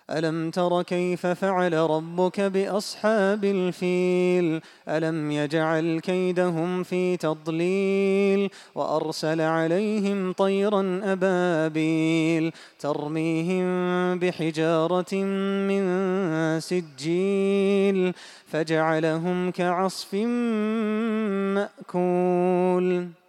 ألم تر كيف فعل ربك بأصحاب الفيل ألم يجعل كيدهم في تضليل وأرسل عليهم طيرا أبابيل ترميهم بحجارة من سجيل فجعلهم كعصف مأكول.